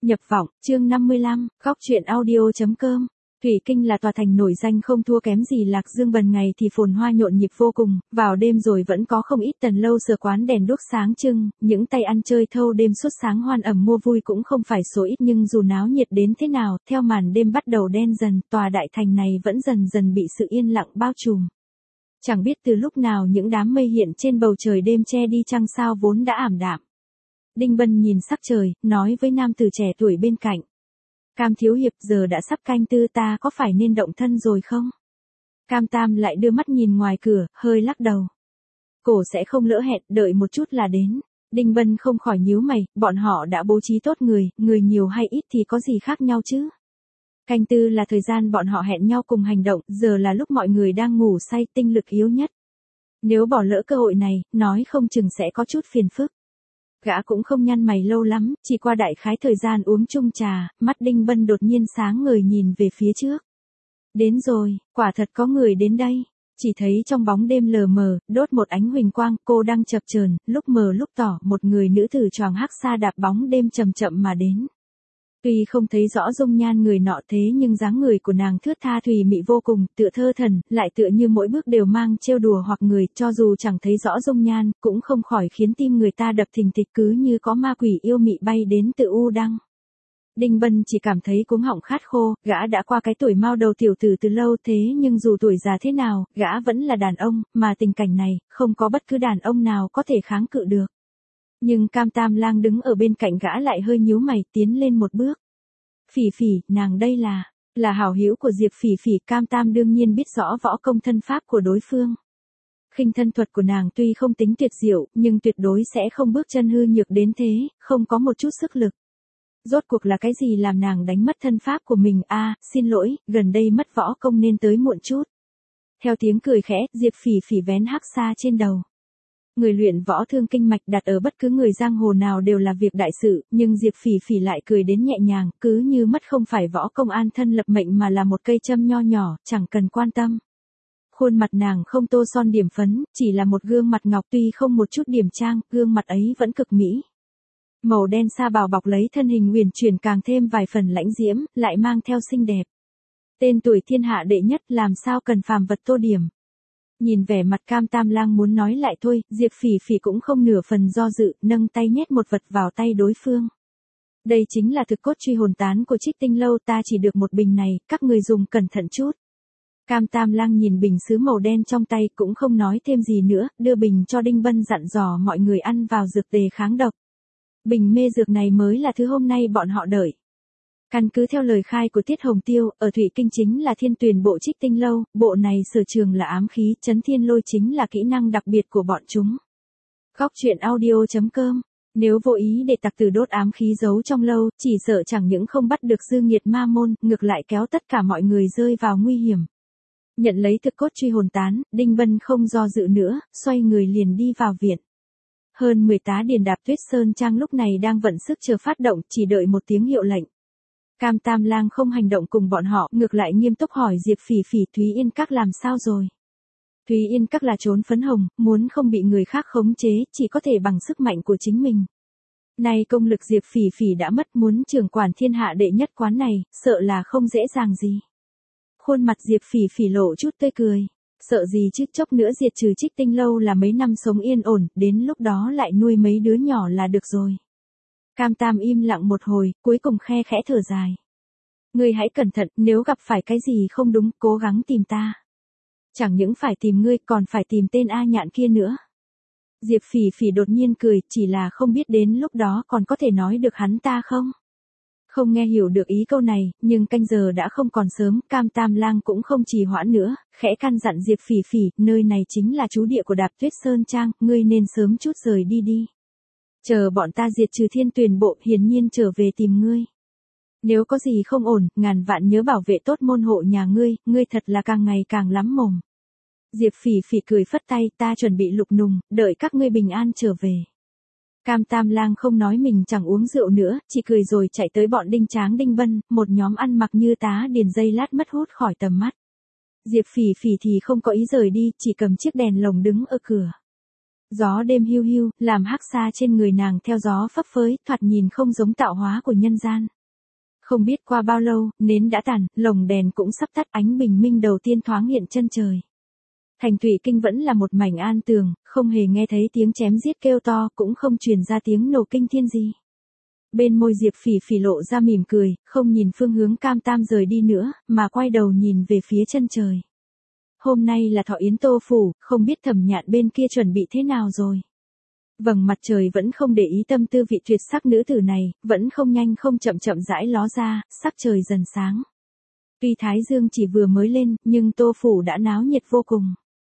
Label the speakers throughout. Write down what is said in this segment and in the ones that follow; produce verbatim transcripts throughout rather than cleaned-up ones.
Speaker 1: Nhập vọng, chương năm mươi lăm, góc truyện audio.com. Thủy Kinh là tòa thành nổi danh không thua kém gì Lạc Dương, bần ngày thì phồn hoa nhộn nhịp vô cùng, vào đêm rồi vẫn có không ít tần lâu sửa quán đèn đuốc sáng trưng, những tay ăn chơi thâu đêm suốt sáng hoan ẩm mua vui cũng không phải số ít, nhưng dù náo nhiệt đến thế nào, theo màn đêm bắt đầu đen dần, tòa đại thành này vẫn dần dần bị sự yên lặng bao trùm. Chẳng biết từ lúc nào những đám mây hiện trên bầu trời đêm che đi trăng sao vốn đã ảm đạm. Đinh Bân nhìn sắc trời, nói với nam tử trẻ tuổi bên cạnh. Cam thiếu hiệp, giờ đã sắp canh tư, ta có phải nên động thân rồi không? Cam Tam lại đưa mắt nhìn ngoài cửa, hơi lắc đầu. Cổ sẽ không lỡ hẹn, đợi một chút là đến. Đinh Bân không khỏi nhíu mày, bọn họ đã bố trí tốt người, người nhiều hay ít thì có gì khác nhau chứ? Canh tư là thời gian bọn họ hẹn nhau cùng hành động, giờ là lúc mọi người đang ngủ say, tinh lực yếu nhất. Nếu bỏ lỡ cơ hội này, nói không chừng sẽ có chút phiền phức. Gã cũng không nhăn mày lâu lắm, chỉ qua đại khái thời gian uống chung trà, mắt Đinh Bân đột nhiên sáng ngời nhìn về phía trước. Đến rồi, quả thật có người đến đây. Chỉ thấy trong bóng đêm lờ mờ, đốt một ánh huỳnh quang, cô đang chập chờn, lúc mờ lúc tỏ, một người nữ tử choàng hắc sa đạp bóng đêm chậm chậm mà đến. Tuy không thấy rõ dung nhan người nọ thế nhưng dáng người của nàng thướt tha thùy mị vô cùng, tựa thơ thần, lại tựa như mỗi bước đều mang trêu đùa hoặc người, cho dù chẳng thấy rõ dung nhan, cũng không khỏi khiến tim người ta đập thình thịch, cứ như có ma quỷ yêu mị bay đến từ u đăng. Đinh Bân chỉ cảm thấy cuống họng khát khô, gã đã qua cái tuổi mao đầu tiểu tử từ lâu, thế nhưng dù tuổi già thế nào, gã vẫn là đàn ông, mà tình cảnh này, không có bất cứ đàn ông nào có thể kháng cự được. Nhưng Cam Tam Lang đứng ở bên cạnh gã lại hơi nhíu mày, tiến lên một bước. Phỉ Phỉ, nàng đây là, là hảo hữu của Diệp Phỉ Phỉ. Cam Tam đương nhiên biết rõ võ công thân pháp của đối phương. Khinh thân thuật của nàng tuy không tính tuyệt diệu, nhưng tuyệt đối sẽ không bước chân hư nhược đến thế, không có một chút sức lực. Rốt cuộc là cái gì làm nàng đánh mất thân pháp của mình? A, à, xin lỗi, gần đây mất võ công nên tới muộn chút. Theo tiếng cười khẽ, Diệp Phỉ Phỉ vén hắc sa trên đầu. Người luyện võ thương kinh mạch đặt ở bất cứ người giang hồ nào đều là việc đại sự, nhưng Diệp Phỉ Phỉ lại cười đến nhẹ nhàng, cứ như mất không phải võ công an thân lập mệnh mà là một cây châm nho nhỏ, chẳng cần quan tâm. Khuôn mặt nàng không tô son điểm phấn, chỉ là một gương mặt ngọc, tuy không một chút điểm trang, gương mặt ấy vẫn cực mỹ. Màu đen sa bào bọc lấy thân hình uyển chuyển càng thêm vài phần lãnh diễm, lại mang theo xinh đẹp. Tên tuổi thiên hạ đệ nhất làm sao cần phàm vật tô điểm. Nhìn vẻ mặt Cam Tam Lang muốn nói lại thôi, Diệp Phỉ Phỉ cũng không nửa phần do dự, nâng tay nhét một vật vào tay đối phương. Đây chính là thực cốt truy hồn tán của Trích Tinh Lâu, ta chỉ được một bình này, các người dùng cẩn thận chút. Cam Tam Lang nhìn bình sứ màu đen trong tay cũng không nói thêm gì nữa, đưa bình cho Đinh Bân dặn dò mọi người ăn vào dược tề kháng độc. Bình mê dược này mới là thứ hôm nay bọn họ đợi. Căn cứ theo lời khai của Tiết Hồng Tiêu, ở Thủy Kinh chính là Thiên Tuyền bộ Trích Tinh Lâu, bộ này sở trường là ám khí, chấn thiên lôi chính là kỹ năng đặc biệt của bọn chúng. Góc truyện audio.com. Nếu vô ý để tặc tử đốt ám khí giấu trong lâu, chỉ sợ chẳng những không bắt được dư nghiệt ma môn, ngược lại kéo tất cả mọi người rơi vào nguy hiểm. Nhận lấy thực cốt truy hồn tán, Đinh Bân không do dự nữa, xoay người liền đi vào viện. Hơn mười tá điền đạp Tuyết Sơn Trang lúc này đang vận sức chờ phát động, chỉ đợi một tiếng hiệu lệnh. Cam Tam Lang không hành động cùng bọn họ, ngược lại nghiêm túc hỏi Diệp Phỉ Phỉ, Thúy Yên Các làm sao rồi? Thúy Yên Các là trốn phấn hồng, muốn không bị người khác khống chế, chỉ có thể bằng sức mạnh của chính mình. Nay công lực Diệp Phỉ Phỉ đã mất, muốn trưởng quản thiên hạ đệ nhất quán này, sợ là không dễ dàng gì. Khuôn mặt Diệp Phỉ Phỉ lộ chút tươi cười. Sợ gì chứ, chốc nữa diệt trừ Trích Tinh Lâu là mấy năm sống yên ổn, đến lúc đó lại nuôi mấy đứa nhỏ là được rồi. Cam Tam im lặng một hồi, cuối cùng khe khẽ thở dài. Ngươi hãy cẩn thận, nếu gặp phải cái gì không đúng, cố gắng tìm ta. Chẳng những phải tìm ngươi, còn phải tìm tên A Nhạn kia nữa. Diệp Phỉ Phỉ đột nhiên cười, chỉ là không biết đến lúc đó còn có thể nói được hắn ta không? Không nghe hiểu được ý câu này, nhưng canh giờ đã không còn sớm, Cam Tam Lang cũng không trì hoãn nữa, khẽ căn dặn Diệp Phỉ Phỉ, nơi này chính là trú địa của Đạp Tuyết Sơn Trang, ngươi nên sớm chút rời đi đi. Chờ bọn ta diệt trừ Thiên Tuyền bộ, hiển nhiên trở về tìm ngươi. Nếu có gì không ổn, ngàn vạn nhớ bảo vệ tốt môn hộ nhà ngươi, ngươi thật là càng ngày càng lắm mồm. Diệp Phỉ Phỉ cười phất tay, ta chuẩn bị lục nùng, đợi các ngươi bình an trở về. Cam Tam Lang không nói mình chẳng uống rượu nữa, chỉ cười rồi chạy tới bọn Đinh Tráng Đinh Bân, một nhóm ăn mặc như tá điền dây lát mất hút khỏi tầm mắt. Diệp Phỉ Phỉ thì không có ý rời đi, chỉ cầm chiếc đèn lồng đứng ở cửa. Gió đêm hiu hiu, làm hắc sa trên người nàng theo gió phấp phới, thoạt nhìn không giống tạo hóa của nhân gian. Không biết qua bao lâu, nến đã tàn, lồng đèn cũng sắp tắt, ánh bình minh đầu tiên thoáng hiện chân trời. Thành Thủy Kinh vẫn là một mảnh an tường, không hề nghe thấy tiếng chém giết kêu to, cũng không truyền ra tiếng nổ kinh thiên gì. Bên môi Diệp Phỉ Phỉ lộ ra mỉm cười, không nhìn phương hướng Cam Tam rời đi nữa, mà quay đầu nhìn về phía chân trời. Hôm nay là thọ yến Tô phủ, không biết Thẩm Nhạn bên kia chuẩn bị thế nào rồi. Vầng mặt trời vẫn không để ý tâm tư vị tuyệt sắc nữ tử này, vẫn không nhanh không chậm chậm rãi ló ra, sắc trời dần sáng. Tuy Thái Dương chỉ vừa mới lên, nhưng Tô phủ đã náo nhiệt vô cùng.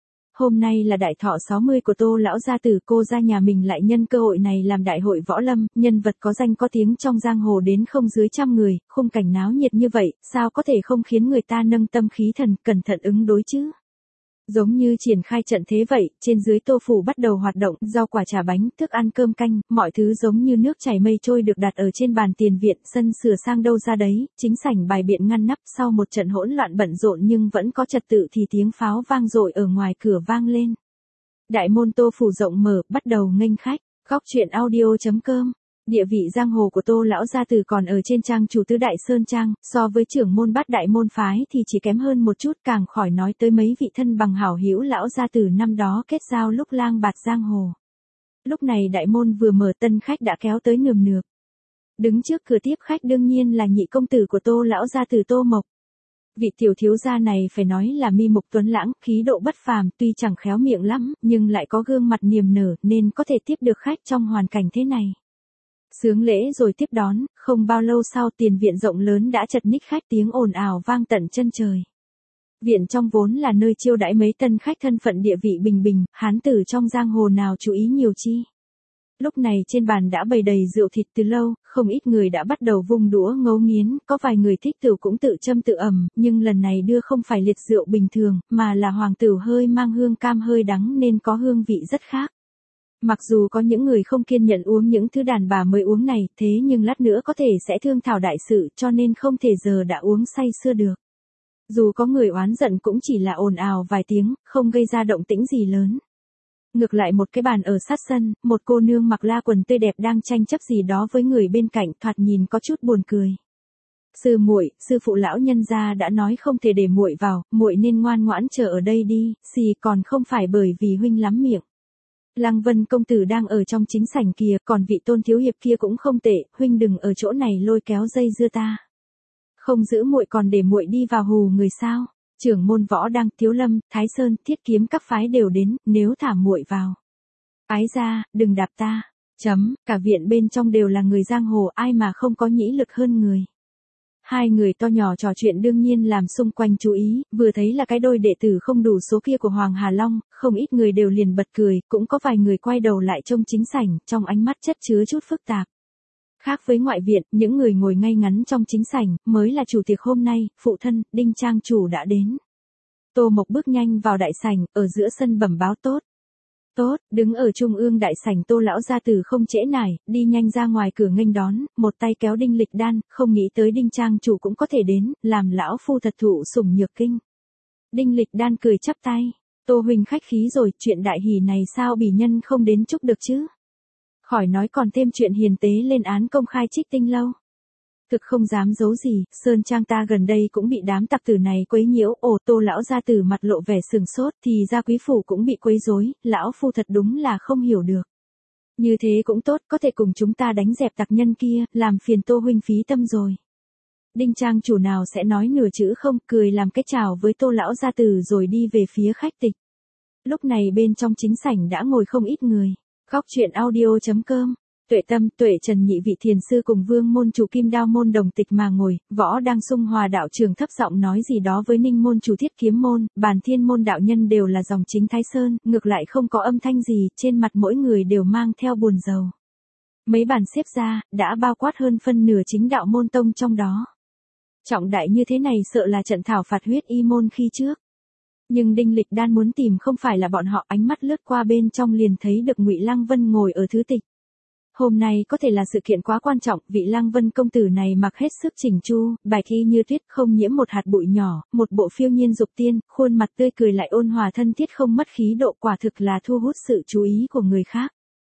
Speaker 1: Hôm nay là đại thọ sáu mươi của Tô lão gia tử, cô gia nhà mình lại nhân cơ hội này làm đại hội võ lâm, nhân vật có danh có tiếng trong giang hồ đến không dưới trăm người, khung cảnh náo nhiệt như vậy, sao có thể không khiến người ta nâng tâm khí thần, cẩn thận ứng đối chứ? Giống như triển khai trận thế vậy, trên dưới Tô phủ bắt đầu hoạt động, rau quả trà bánh, thức ăn cơm canh, mọi thứ giống như nước chảy mây trôi được đặt ở trên bàn tiền viện, sân sửa sang đâu ra đấy, chính sảnh bài biện ngăn nắp, sau một trận hỗn loạn bận rộn nhưng vẫn có trật tự thì tiếng pháo vang dội ở ngoài cửa vang lên. Đại môn Tô phủ rộng mở, bắt đầu nghênh khách. Góc truyện audio chấm com. Địa vị giang hồ của Tô lão gia tử còn ở trên trang chủ tứ đại sơn trang, so với trưởng môn bát đại môn phái thì chỉ kém hơn một chút, càng khỏi nói tới mấy vị thân bằng hảo hữu lão gia tử năm đó kết giao lúc lang bạt giang hồ. Lúc này đại môn vừa mở, tân khách đã kéo tới nườm nượp. Đứng trước cửa tiếp khách đương nhiên là nhị công tử của Tô lão gia tử Tô Mộc. Vị tiểu thiếu gia này phải nói là mi mục tuấn lãng, khí độ bất phàm, tuy chẳng khéo miệng lắm, nhưng lại có gương mặt niềm nở nên có thể tiếp được khách trong hoàn cảnh thế này. Sướng lễ rồi tiếp đón, không bao lâu sau tiền viện rộng lớn đã chật ních khách, tiếng ồn ào vang tận chân trời. Viện trong vốn là nơi chiêu đãi mấy tân khách thân phận địa vị bình bình, hán tử trong giang hồ nào chú ý nhiều chi. Lúc này trên bàn đã bày đầy rượu thịt từ lâu, không ít người đã bắt đầu vung đũa ngấu nghiến, có vài người thích tửu cũng tự châm tự ẩm, nhưng lần này đưa không phải liệt rượu bình thường, mà là hoàng tửu hơi mang hương cam hơi đắng nên có hương vị rất khác. Mặc dù có những người không kiên nhẫn uống những thứ đàn bà mới uống này, thế nhưng lát nữa có thể sẽ thương thảo đại sự, cho nên không thể giờ đã uống say sưa được. Dù có người oán giận cũng chỉ là ồn ào vài tiếng, không gây ra động tĩnh gì lớn. Ngược lại một cái bàn ở sát sân, một cô nương mặc la quần tươi đẹp đang tranh chấp gì đó với người bên cạnh, thoạt nhìn có chút buồn cười. Sư muội, sư phụ lão nhân gia đã nói không thể để muội vào, muội nên ngoan ngoãn chờ ở đây đi, xì còn không phải bởi vì huynh lắm miệng. Lăng Vân công tử đang ở trong chính sảnh kìa, còn vị Tôn thiếu hiệp kia cũng không tệ, huynh đừng ở chỗ này lôi kéo dây dưa ta. Không giữ muội còn để muội đi vào hù người sao? Trưởng môn Võ Đăng, Thiếu Lâm, Thái Sơn, Thiết Kiếm các phái đều đến, nếu thả muội vào. Ái ra, đừng đạp ta. Chấm, cả viện bên trong đều là người giang hồ, ai mà không có nhĩ lực hơn người. Hai người to nhỏ trò chuyện đương nhiên làm xung quanh chú ý, vừa thấy là cái đôi đệ tử không đủ số kia của Hoàng Hà Long, không ít người đều liền bật cười, cũng có vài người quay đầu lại trông chính sảnh, trong ánh mắt chất chứa chút phức tạp. Khác với ngoại viện, những người ngồi ngay ngắn trong chính sảnh, mới là chủ tiệc hôm nay, phụ thân, Đinh trang chủ đã đến. Tô Mộc bước nhanh vào đại sảnh, ở giữa sân bẩm báo tốt. Tốt, đứng ở trung ương đại sảnh Tô lão gia tử không trễ nải, đi nhanh ra ngoài cửa nghênh đón, một tay kéo Đinh Lịch Đan, không nghĩ tới Đinh trang chủ cũng có thể đến, làm lão phu thật thụ sủng nhược kinh. Đinh Lịch Đan cười chắp tay, Tô huynh khách khí rồi, chuyện đại hỷ này sao bỉ nhân không đến chúc được chứ? Khỏi nói còn thêm chuyện hiền tế lên án công khai Trích Tinh lâu. Thực không dám giấu gì, sơn trang ta gần đây cũng bị đám tặc tử này quấy nhiễu, ồ Tô lão gia tử mặt lộ vẻ sừng sốt, thì ra quý phủ cũng bị quấy rối, lão phu thật đúng là không hiểu được. Như thế cũng tốt, có thể cùng chúng ta đánh dẹp tặc nhân kia, làm phiền Tô huynh phí tâm rồi. Đinh trang chủ nào sẽ nói nửa chữ không, cười làm cái chào với Tô lão gia tử rồi đi về phía khách tịch. Lúc này bên trong chính sảnh đã ngồi không ít người. Góc truyện audio chấm com. Tuệ Tâm, Tuệ Trần nhị vị thiền sư cùng Vương môn chủ Kim Đao môn đồng tịch mà ngồi, Võ đang sung hòa đạo trường thấp giọng nói gì đó với Ninh môn chủ Thiết Kiếm môn, Bàn Thiên môn đạo nhân đều là dòng chính Thái Sơn, ngược lại không có âm thanh gì, trên mặt mỗi người đều mang theo buồn rầu. Mấy bàn xếp ra, đã bao quát hơn phân nửa chính đạo môn tông trong đó. Trọng đại như thế này sợ là trận thảo phạt huyết y môn khi trước. Nhưng Đinh Lịch Đan muốn tìm không phải là bọn họ, ánh mắt lướt qua bên trong liền thấy được Ngụy Lăng Vân ngồi ở thứ tịch. Hôm nay có thể là sự kiện quá quan trọng, vị Lăng Vân công tử này mặc hết sức chỉnh chu, bạch y như tuyết không nhiễm một hạt bụi nhỏ, một bộ phiêu nhiên dục tiên, khuôn mặt tươi cười lại ôn hòa thân thiết không mất khí độ, quả thực là thu hút sự chú ý của người khác.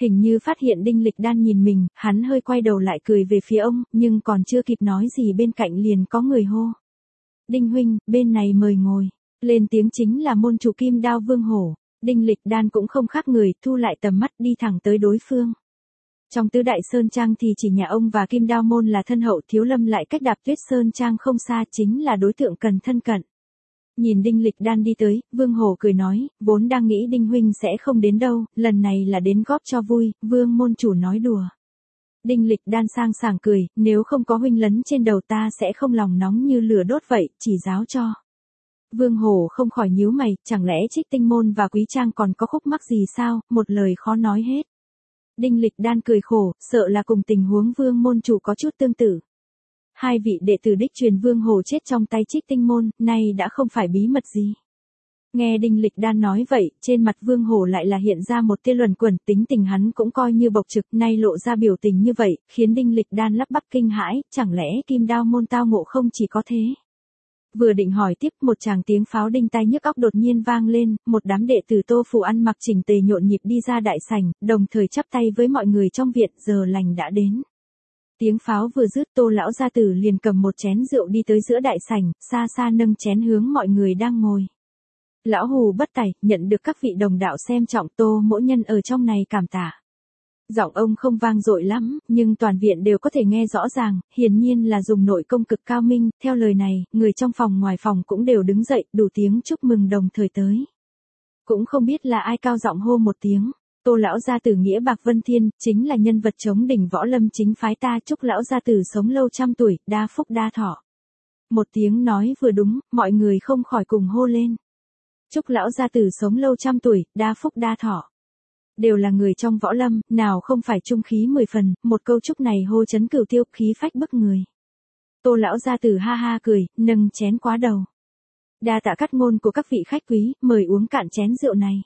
Speaker 1: Hình như phát hiện Đinh Lịch Đan nhìn mình, hắn hơi quay đầu lại cười về phía ông, nhưng còn chưa kịp nói gì bên cạnh liền có người hô. Đinh huynh, bên này mời ngồi. Lên tiếng chính là môn chủ Kim Đao Vương Hổ. Đinh Lịch Đan cũng không khác người, thu lại tầm mắt đi thẳng tới đối phương. Trong tứ đại sơn trang thì chỉ nhà ông và Kim Đao môn là thân hậu, Thiếu Lâm lại cách Đạp Tuyết sơn trang không xa, chính là đối tượng cần thân cận. Nhìn Đinh Lịch Đan đi tới, Vương Hổ cười nói, vốn đang nghĩ Đinh huynh sẽ không đến đâu, lần này là đến góp cho vui, Vương môn chủ nói đùa. Đinh Lịch Đan sang sảng cười, nếu không có huynh lấn trên đầu ta sẽ không lòng nóng như lửa đốt vậy, chỉ giáo cho. Vương Hổ không khỏi nhíu mày, chẳng lẽ Trích Tinh môn và Quý Trang còn có khúc mắc gì sao, một lời khó nói hết. Đinh Lịch Đan cười khổ, sợ là cùng tình huống Vương môn chủ có chút tương tự. Hai vị đệ tử đích truyền Vương Hổ chết trong tay Trích Tinh môn, nay đã không phải bí mật gì. Nghe Đinh Lịch Đan nói vậy, trên mặt Vương Hổ lại là hiện ra một tia luẩn quẩn, tính tình hắn cũng coi như bộc trực, nay lộ ra biểu tình như vậy, khiến Đinh Lịch Đan lắp bắp kinh hãi, chẳng lẽ Kim Đao môn tao ngộ không chỉ có thế. Vừa định hỏi tiếp, một tràng tiếng pháo đinh tai nhức óc đột nhiên vang lên, một đám đệ tử Tô Phủ ăn mặc chỉnh tề nhộn nhịp đi ra đại sảnh, đồng thời chắp tay với mọi người trong viện, giờ lành đã đến. Tiếng pháo vừa dứt, Tô lão gia tử liền cầm một chén rượu đi tới giữa đại sảnh, xa xa nâng chén hướng mọi người đang ngồi. Lão hù bất tài, nhận được các vị đồng đạo xem trọng, Tô mỗi nhân ở trong này cảm tạ. Giọng ông không vang dội lắm, nhưng toàn viện đều có thể nghe rõ ràng, hiển nhiên là dùng nội công cực cao minh, theo lời này, người trong phòng ngoài phòng cũng đều đứng dậy, đủ tiếng chúc mừng đồng thời tới. Cũng không biết là ai cao giọng hô một tiếng, Tô lão gia tử nghĩa bạc vân thiên, chính là nhân vật chống đỉnh võ lâm chính phái ta, chúc lão gia tử sống lâu trăm tuổi, đa phúc đa thọ. Một tiếng nói vừa đúng, mọi người không khỏi cùng hô lên. Chúc lão gia tử sống lâu trăm tuổi, đa phúc đa thọ. Đều là người trong võ lâm, nào không phải trung khí mười phần, một câu chúc này hô chấn cửu tiêu, khí phách bức người. Tô lão gia tử ha ha cười, nâng chén quá đầu. Đa tạ cắt ngôn của các vị khách quý, mời uống cạn chén rượu này.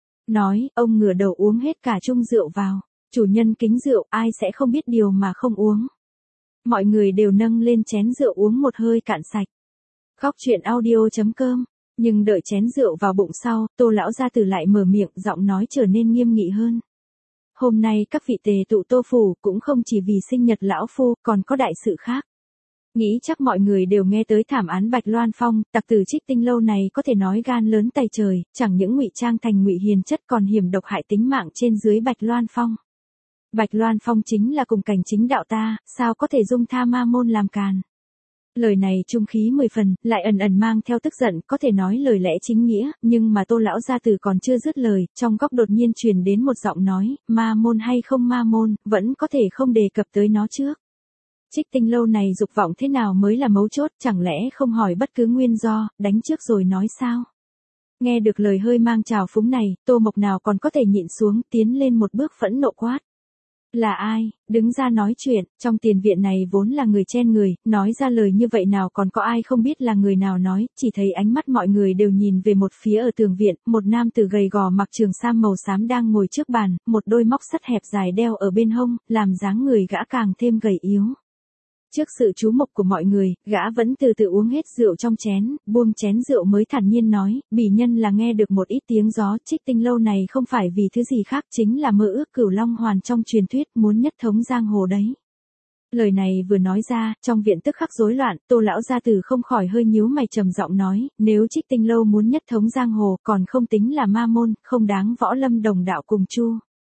Speaker 1: Nói, ông ngửa đầu uống hết cả chung rượu vào. Chủ nhân kính rượu, ai sẽ không biết điều mà không uống. Mọi người đều nâng lên chén rượu uống một hơi cạn sạch. Góc truyện audio chấm com. Nhưng đợi chén rượu vào bụng sau, Tô lão gia tử lại mở miệng, giọng nói trở nên nghiêm nghị hơn. Hôm nay các vị tề tụ Tô Phủ cũng không chỉ vì sinh nhật lão phu, còn có đại sự khác. Nghĩ chắc mọi người đều nghe tới thảm án Bạch Loan Phong, tặc tử Trích Tinh lâu này có thể nói gan lớn tay trời, chẳng những ngụy trang thành ngụy hiền chất còn hiểm độc hại tính mạng trên dưới Bạch Loan Phong. Bạch Loan Phong chính là cùng cảnh chính đạo ta, sao có thể dung tha ma môn làm càn. Lời này trung khí mười phần, lại ẩn ẩn mang theo tức giận, có thể nói lời lẽ chính nghĩa, nhưng mà Tô lão gia tử còn chưa dứt lời, trong góc đột nhiên truyền đến một giọng nói, ma môn hay không ma môn, vẫn có thể không đề cập tới nó trước. Trích Tinh lâu này dục vọng thế nào mới là mấu chốt, chẳng lẽ không hỏi bất cứ nguyên do, đánh trước rồi nói sao? Nghe được lời hơi mang trào phúng này, Tô Mộc nào còn có thể nhịn xuống, tiến lên một bước phẫn nộ quát. Là ai, đứng ra nói chuyện, trong tiền viện này vốn là người chen người, nói ra lời như vậy nào còn có ai không biết là người nào nói, chỉ thấy ánh mắt mọi người đều nhìn về một phía ở tường viện, một nam tử gầy gò mặc trường sam màu xám đang ngồi trước bàn, một đôi móc sắt hẹp dài đeo ở bên hông, làm dáng người gã càng thêm gầy yếu. Trước sự chú mục của mọi người, gã vẫn từ từ uống hết rượu trong chén, buông chén rượu mới thản nhiên nói, bỉ nhân là nghe được một ít tiếng gió, Trích Tinh lâu này không phải vì thứ gì khác, chính là mơ ước Cửu Long Hoàn trong truyền thuyết, muốn nhất thống giang hồ đấy. Lời này vừa nói ra, trong viện tức khắc rối loạn, Tô lão gia tử không khỏi hơi nhíu mày trầm giọng nói, nếu Trích Tinh lâu muốn nhất thống giang hồ, còn không tính là ma môn, không đáng võ lâm đồng đạo cùng chu.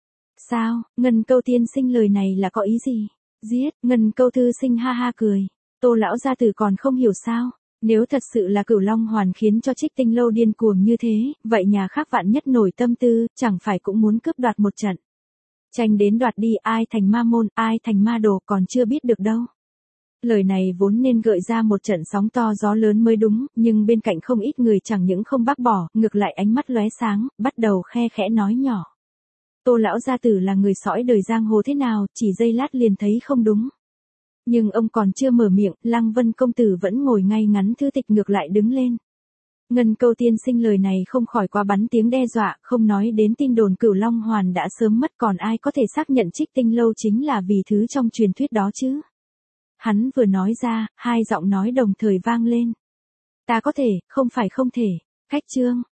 Speaker 1: Sao, Ngân Câu tiên sinh lời này là có ý gì? Giết, Ngân Câu thư sinh ha ha cười. Tô lão gia tử còn không hiểu sao. Nếu thật sự là Cửu Long Hoàn khiến cho Trích Tinh lâu điên cuồng như thế, vậy nhà khác vạn nhất nổi tâm tư, chẳng phải cũng muốn cướp đoạt một trận. Tranh đến đoạt đi, ai thành ma môn, ai thành ma đồ còn chưa biết được đâu. Lời này vốn nên gợi ra một trận sóng to gió lớn mới đúng, nhưng bên cạnh không ít người chẳng những không bác bỏ, ngược lại ánh mắt lóe sáng, bắt đầu khe khẽ nói nhỏ. Tô lão gia tử là người sõi đời giang hồ thế nào, chỉ giây lát liền thấy không đúng. Nhưng ông còn chưa mở miệng, Lăng Vân công tử vẫn ngồi ngay ngắn thư tịch ngược lại đứng lên. Ngân Câu tiên sinh lời này không khỏi quá bắn tiếng đe dọa, không nói đến tin đồn Cửu Long Hoàn đã sớm mất, còn ai có thể xác nhận Trích Tinh lâu chính là vì thứ trong truyền thuyết đó chứ. Hắn vừa nói ra, hai giọng nói đồng thời vang lên. Ta có thể, không phải không thể. Khách trương,